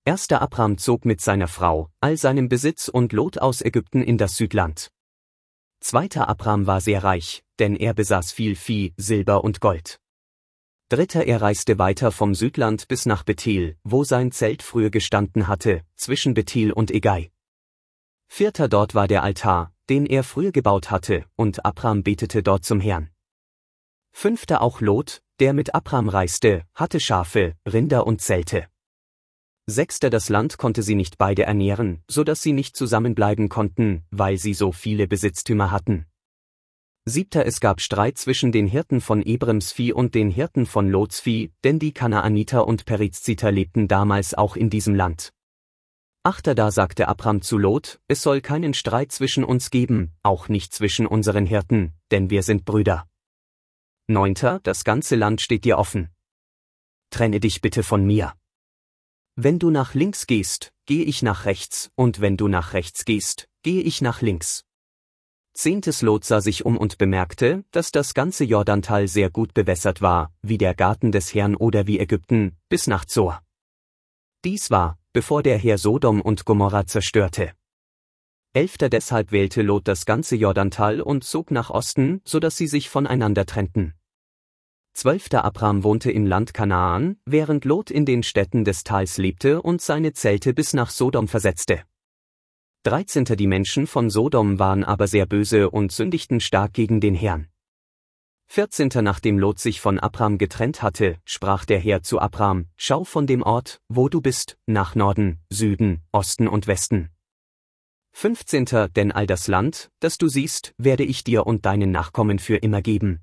Erster Abram zog mit seiner Frau, all seinem Besitz und Lot aus Ägypten in das Südland. Zweiter Abram war sehr reich, denn er besaß viel Vieh, Silber und Gold. Dritter er reiste weiter vom Südland bis nach Bethel, wo sein Zelt früher gestanden hatte, zwischen Bethel und Egai. Vierter dort war der Altar, den er früher gebaut hatte, und Abram betete dort zum Herrn. Fünfter auch Lot, der mit Abram reiste, hatte Schafe, Rinder und Zelte. Sechster das Land konnte sie nicht beide ernähren, so dass sie nicht zusammenbleiben konnten, weil sie so viele Besitztümer hatten. Siebter es gab Streit zwischen den Hirten von Ebrims Vieh und den Hirten von Lots Vieh, denn die Kanaaniter und Perizziter lebten damals auch in diesem Land. Achter da sagte Abram zu Lot, es soll keinen Streit zwischen uns geben, auch nicht zwischen unseren Hirten, denn wir sind Brüder. Neunter, das ganze Land steht dir offen. Trenne dich bitte von mir. Wenn du nach links gehst, gehe ich nach rechts, und wenn du nach rechts gehst, gehe ich nach links. Zehntes Lot sah sich um und bemerkte, dass das ganze Jordantal sehr gut bewässert war, wie der Garten des Herrn oder wie Ägypten, bis nach Zoar. Dies war, bevor der Herr Sodom und Gomorra zerstörte. Elfter deshalb wählte Lot das ganze Jordantal und zog nach Osten, so dass sie sich voneinander trennten. Zwölfter Abram wohnte im Land Kanaan, während Lot in den Städten des Tals lebte und seine Zelte bis nach Sodom versetzte. 13. Die Menschen von Sodom waren aber sehr böse und sündigten stark gegen den Herrn. 14. Nachdem Lot sich von Abram getrennt hatte, sprach der Herr zu Abram, schau von dem Ort, wo du bist, nach Norden, Süden, Osten und Westen. 15. Denn all das Land, das du siehst, werde ich dir und deinen Nachkommen für immer geben.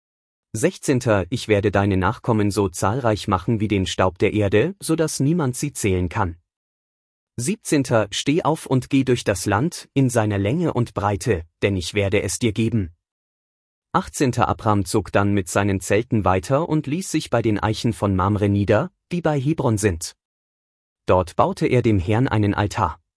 16. Ich werde deine Nachkommen so zahlreich machen wie den Staub der Erde, so dass niemand sie zählen kann. 17. Steh auf und geh durch das Land, in seiner Länge und Breite, denn ich werde es dir geben. 18. Abram zog dann mit seinen Zelten weiter und ließ sich bei den Eichen von Mamre nieder, die bei Hebron sind. Dort baute er dem Herrn einen Altar.